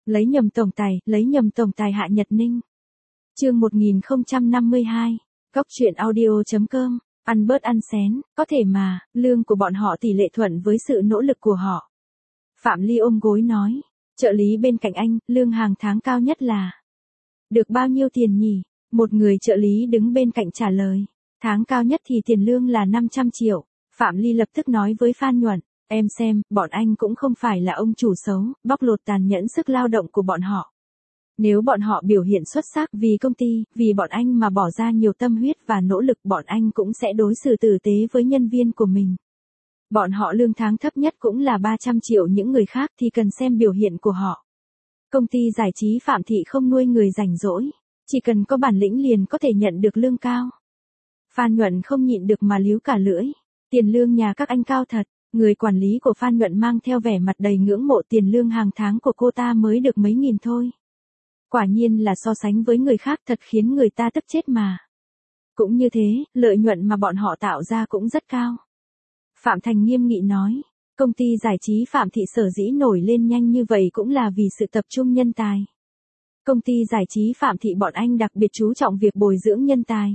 lấy nhầm tổng tài Hạ Nhật Ninh. Chương 1052, Góc truyện audio.com, ăn bớt ăn xén, có thể mà, lương của bọn họ tỷ lệ thuận với sự nỗ lực của họ. Phạm Ly ôm gối nói, trợ lý bên cạnh anh, lương hàng tháng cao nhất là được bao nhiêu tiền nhỉ? Một người trợ lý đứng bên cạnh trả lời, tháng cao nhất thì tiền lương là 500 triệu. Phạm Ly lập tức nói với Phan Nhuận, em xem, bọn anh cũng không phải là ông chủ xấu, bóc lột tàn nhẫn sức lao động của bọn họ. Nếu bọn họ biểu hiện xuất sắc vì công ty, vì bọn anh mà bỏ ra nhiều tâm huyết và nỗ lực, bọn anh cũng sẽ đối xử tử tế với nhân viên của mình. Bọn họ lương tháng thấp nhất cũng là 300 triệu, những người khác thì cần xem biểu hiện của họ. Công ty giải trí Phạm Thị không nuôi người rảnh rỗi, chỉ cần có bản lĩnh liền có thể nhận được lương cao. Phan Nhuận không nhịn được mà líu cả lưỡi, tiền lương nhà các anh cao thật. Người quản lý của Phan Nhuận mang theo vẻ mặt đầy ngưỡng mộ, tiền lương hàng tháng của cô ta mới được mấy nghìn thôi. Quả nhiên là so sánh với người khác thật khiến người ta tức chết mà. Cũng như thế, lợi nhuận mà bọn họ tạo ra cũng rất cao. Phạm Thành nghiêm nghị nói, công ty giải trí Phạm Thị sở dĩ nổi lên nhanh như vậy cũng là vì sự tập trung nhân tài. Công ty giải trí Phạm Thị bọn anh đặc biệt chú trọng việc bồi dưỡng nhân tài.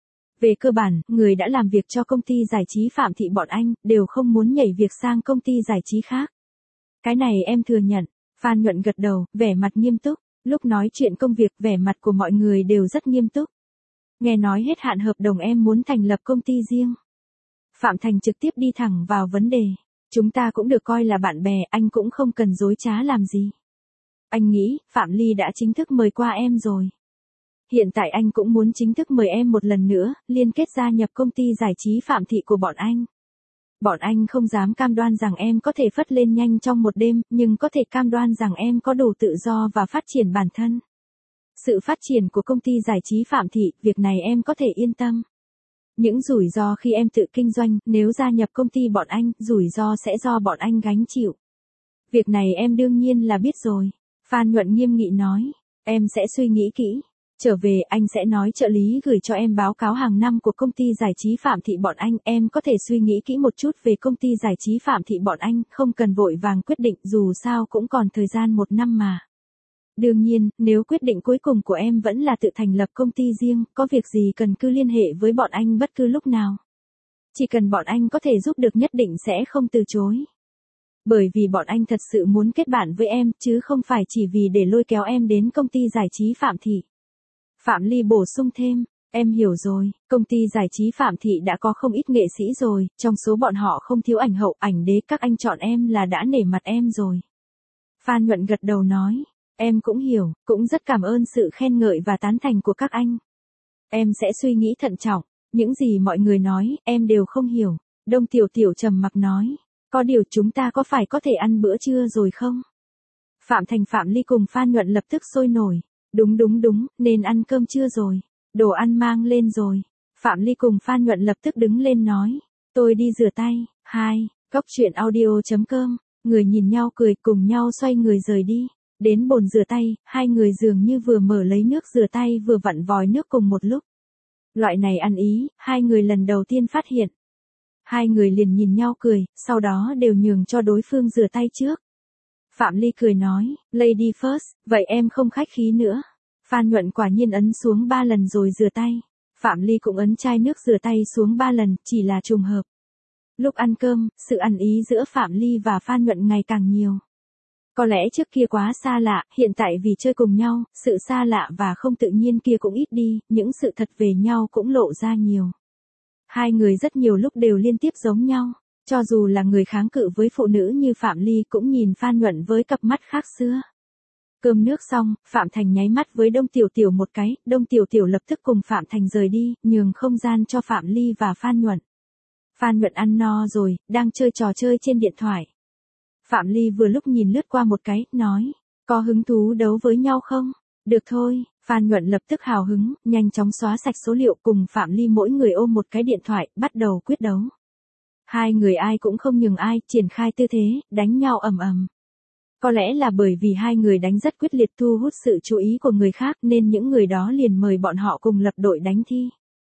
Về cơ bản, người đã làm việc cho công ty giải trí Phạm Thị bọn anh, đều không muốn nhảy việc sang công ty giải trí khác. Cái này em thừa nhận. Phan Nhuận gật đầu, vẻ mặt nghiêm túc. Lúc nói chuyện công việc, vẻ mặt của mọi người đều rất nghiêm túc. Nghe nói hết hạn hợp đồng em muốn thành lập công ty riêng. Phạm Thành trực tiếp đi thẳng vào vấn đề. Chúng ta cũng được coi là bạn bè, anh cũng không cần dối trá làm gì. Anh nghĩ, Phạm Ly đã chính thức mời qua em rồi. Hiện tại anh cũng muốn chính thức mời em một lần nữa, liên kết gia nhập công ty giải trí Phạm Thị của bọn anh. Bọn anh không dám cam đoan rằng em có thể phất lên nhanh trong một đêm, nhưng có thể cam đoan rằng em có đủ tự do và phát triển bản thân. Sự phát triển của công ty giải trí Phạm Thị, việc này em có thể yên tâm. Những rủi ro khi em tự kinh doanh, nếu gia nhập công ty bọn anh, rủi ro sẽ do bọn anh gánh chịu. Việc này em đương nhiên là biết rồi. Phan Nhuận nghiêm nghị nói, em sẽ suy nghĩ kỹ. Trở về anh sẽ nói trợ lý gửi cho em báo cáo hàng năm của công ty giải trí Phạm Thị bọn anh, em có thể suy nghĩ kỹ một chút về công ty giải trí Phạm Thị bọn anh, không cần vội vàng quyết định, dù sao cũng còn thời gian 1 năm mà. Đương nhiên, nếu quyết định cuối cùng của em vẫn là tự thành lập công ty riêng, có việc gì cần cứ liên hệ với bọn anh bất cứ lúc nào. Chỉ cần bọn anh có thể giúp được nhất định sẽ không từ chối. Bởi vì bọn anh thật sự muốn kết bạn với em, chứ không phải chỉ vì để lôi kéo em đến công ty giải trí Phạm Thị. Phạm Ly bổ sung thêm, em hiểu rồi, công ty giải trí Phạm Thị đã có không ít nghệ sĩ rồi, trong số bọn họ không thiếu ảnh hậu, ảnh đế, các anh chọn em là đã nể mặt em rồi. Phan Nhuận gật đầu nói, em cũng hiểu, cũng rất cảm ơn sự khen ngợi và tán thành của các anh. Em sẽ suy nghĩ thận trọng, những gì mọi người nói, em đều không hiểu. Đông Tiểu Tiểu trầm mặc nói, có điều chúng ta có phải có thể ăn bữa trưa rồi không? Phạm Thành, Phạm Ly cùng Phan Nhuận lập tức sôi nổi. Đúng, nên ăn cơm trưa rồi. Đồ ăn mang lên rồi. Phạm Ly cùng Phan Nhuận lập tức đứng lên nói. Tôi đi rửa tay. 2. Góc truyện audio.com. Người nhìn nhau cười, cùng nhau xoay người rời đi. Đến bồn rửa tay, hai người dường như vừa mở lấy nước rửa tay vừa vặn vòi nước cùng một lúc. Loại này ăn ý, hai người lần đầu tiên phát hiện. Hai người liền nhìn nhau cười, sau đó đều nhường cho đối phương rửa tay trước. Phạm Ly cười nói, lady first, vậy em không khách khí nữa. Phan Nhuận quả nhiên ấn xuống 3 lần rồi rửa tay. Phạm Ly cũng ấn chai nước rửa tay xuống 3 lần, chỉ là trùng hợp. Lúc ăn cơm, sự ăn ý giữa Phạm Ly và Phan Nhuận ngày càng nhiều. Có lẽ trước kia quá xa lạ, hiện tại vì chơi cùng nhau, sự xa lạ và không tự nhiên kia cũng ít đi, những sự thật về nhau cũng lộ ra nhiều. Hai người rất nhiều lúc đều liên tiếp giống nhau. Cho dù là người kháng cự với phụ nữ như Phạm Ly cũng nhìn Phan Nhuận với cặp mắt khác xưa. Cơm nước xong, Phạm Thành nháy mắt với Đông Tiểu Tiểu một cái, Đông Tiểu Tiểu lập tức cùng Phạm Thành rời đi, nhường không gian cho Phạm Ly và Phan Nhuận. Phan Nhuận ăn no rồi, đang chơi trò chơi trên điện thoại. Phạm Ly vừa lúc nhìn lướt qua một cái, nói, có hứng thú đấu với nhau không? Được thôi, Phan Nhuận lập tức hào hứng, nhanh chóng xóa sạch số liệu cùng Phạm Ly mỗi người ôm một cái điện thoại, bắt đầu quyết đấu. Hai người ai cũng không nhường ai, triển khai tư thế, đánh nhau ầm ầm. Có lẽ là bởi vì hai người đánh rất quyết liệt thu hút sự chú ý của người khác nên những người đó liền mời bọn họ cùng lập đội đánh thi.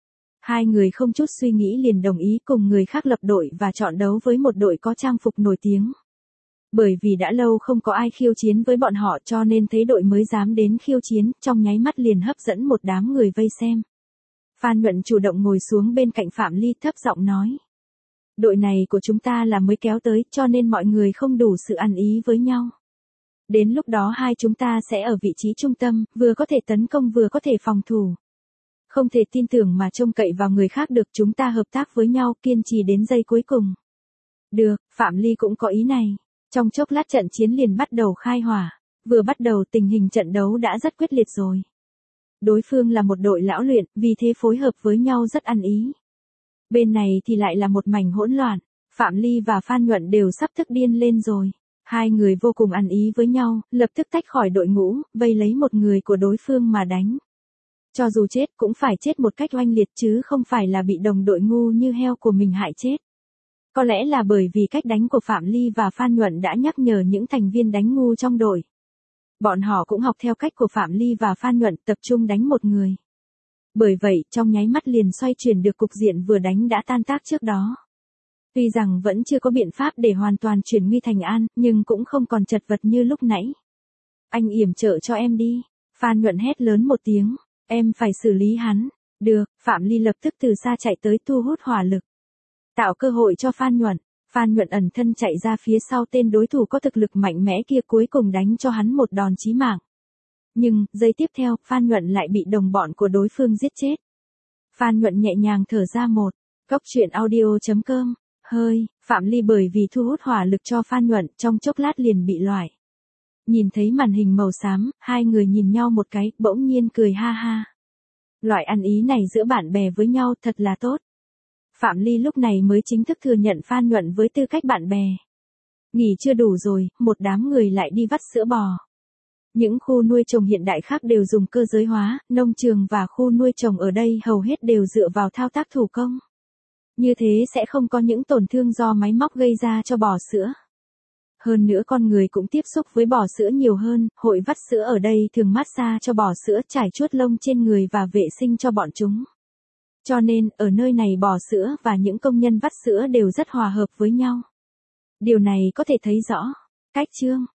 Hai người không chút suy nghĩ liền đồng ý cùng người khác lập đội và chọn đấu với một đội có trang phục nổi tiếng. Bởi vì đã lâu không có ai khiêu chiến với bọn họ cho nên thấy đội mới dám đến khiêu chiến, trong nháy mắt liền hấp dẫn một đám người vây xem. Phan Nhuận chủ động ngồi xuống bên cạnh Phạm Ly thấp giọng nói. Đội này của chúng ta là mới kéo tới cho nên mọi người không đủ sự ăn ý với nhau. Đến lúc đó hai chúng ta sẽ ở vị trí trung tâm, vừa có thể tấn công vừa có thể phòng thủ. Không thể tin tưởng mà trông cậy vào người khác được, chúng ta hợp tác với nhau kiên trì đến giây cuối cùng. Được, Phạm Ly cũng có ý này. Trong chốc lát trận chiến liền bắt đầu khai hỏa. Vừa bắt đầu tình hình trận đấu đã rất quyết liệt rồi. Đối phương là một đội lão luyện, vì thế phối hợp với nhau rất ăn ý. Bên này thì lại là một mảnh hỗn loạn. Phạm Ly và Phan Nhuận đều sắp tức điên lên rồi. Hai người vô cùng ăn ý với nhau, lập tức tách khỏi đội ngũ, vây lấy một người của đối phương mà đánh. Cho dù chết cũng phải chết một cách oanh liệt chứ không phải là bị đồng đội ngu như heo của mình hại chết. Có lẽ là bởi vì cách đánh của Phạm Ly và Phan Nhuận đã nhắc nhở những thành viên đánh ngu trong đội. Bọn họ cũng học theo cách của Phạm Ly và Phan Nhuận tập trung đánh một người. Bởi vậy, trong nháy mắt liền xoay chuyển được cục diện vừa đánh đã tan tác trước đó. Tuy rằng vẫn chưa có biện pháp để hoàn toàn chuyển nguy thành an, nhưng cũng không còn chật vật như lúc nãy. Anh yểm trợ cho em đi. Phan Nhuận hét lớn một tiếng. Em phải xử lý hắn. Được, Phạm Ly lập tức từ xa chạy tới thu hút hỏa lực. Tạo cơ hội cho Phan Nhuận. Phan Nhuận ẩn thân chạy ra phía sau tên đối thủ có thực lực mạnh mẽ kia, cuối cùng đánh cho hắn một đòn chí mạng. Nhưng, giây tiếp theo, Phan Nhuận lại bị đồng bọn của đối phương giết chết. Phan Nhuận nhẹ nhàng thở ra một. Góc truyện audio.com. Hơi, Phạm Ly bởi vì thu hút hỏa lực cho Phan Nhuận trong chốc lát liền bị loại. Nhìn thấy màn hình màu xám, hai người nhìn nhau một cái, bỗng nhiên cười ha ha. Loại ăn ý này giữa bạn bè với nhau thật là tốt. Phạm Ly lúc này mới chính thức thừa nhận Phan Nhuận với tư cách bạn bè. Nghỉ chưa đủ rồi, một đám người lại đi vắt sữa bò. Những khu nuôi trồng hiện đại khác đều dùng cơ giới hóa, nông trường và khu nuôi trồng ở đây hầu hết đều dựa vào thao tác thủ công. Như thế sẽ không có những tổn thương do máy móc gây ra cho bò sữa. Hơn nữa con người cũng tiếp xúc với bò sữa nhiều hơn, hội vắt sữa ở đây thường massage cho bò sữa, trải chuốt lông trên người và vệ sinh cho bọn chúng. Cho nên, ở nơi này bò sữa và những công nhân vắt sữa đều rất hòa hợp với nhau. Điều này có thể thấy rõ. Cách chương